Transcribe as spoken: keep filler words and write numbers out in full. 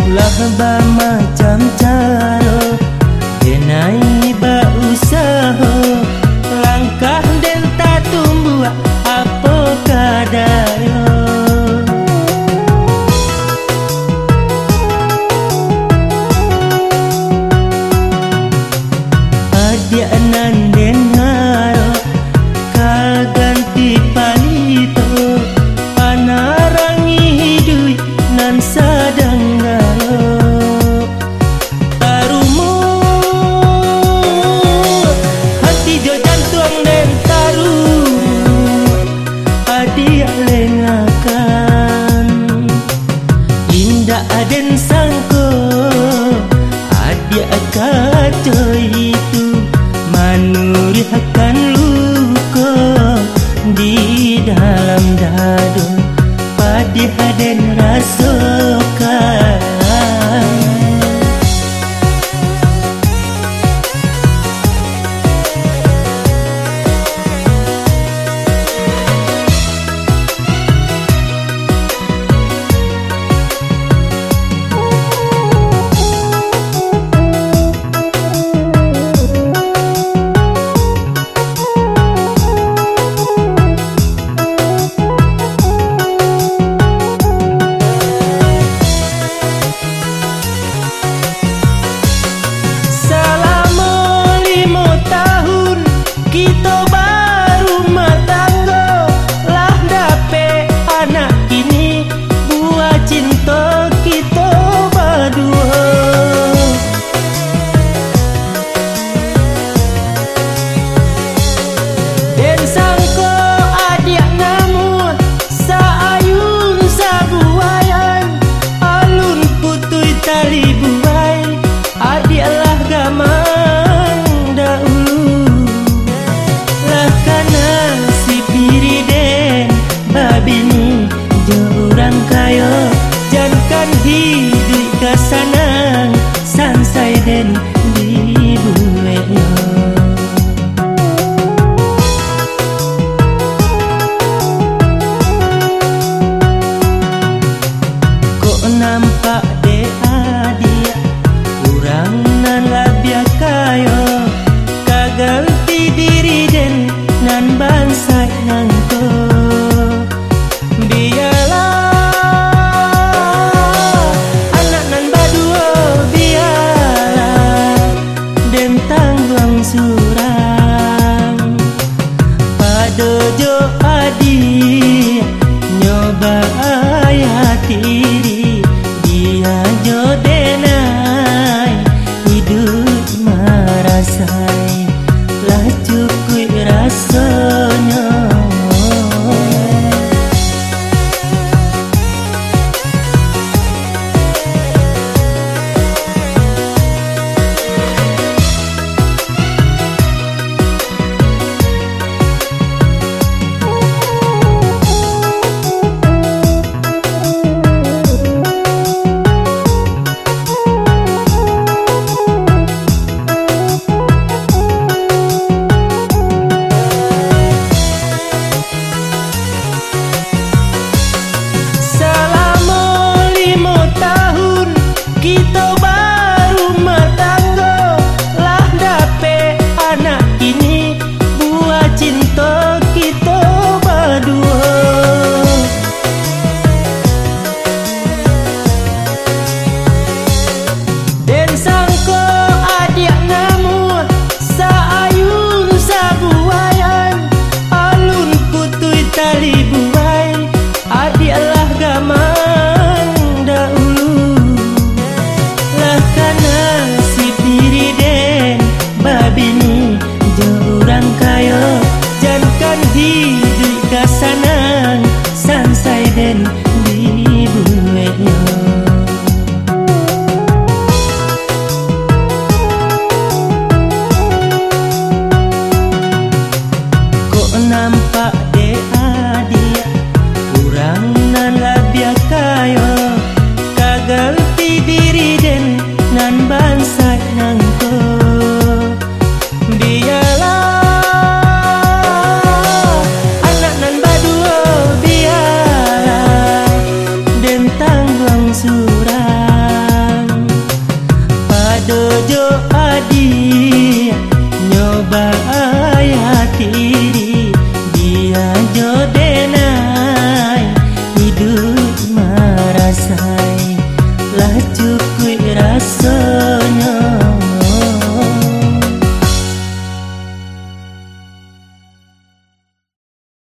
Ulah ba macam cara denai ba usaha langkah dan tak tumbuh apa kadaya. Adia nan den haro kaganti palito panarangi hidui nan sadang galo tarumu hati jo jantung den taru adia lengakan indah aden sangko adia kaco itu manuri akan luka di dalam dada padi haden rasakan. Kita baru matanggo lah dape anak ini buah cinta kita berdua. Dan sangko adik namun saayun sabuayan alun putui tali buai adik lah gamang dahulu. Bini jurang kayo jangan hidup kesanang sansai den dibuatnya. Kok nampak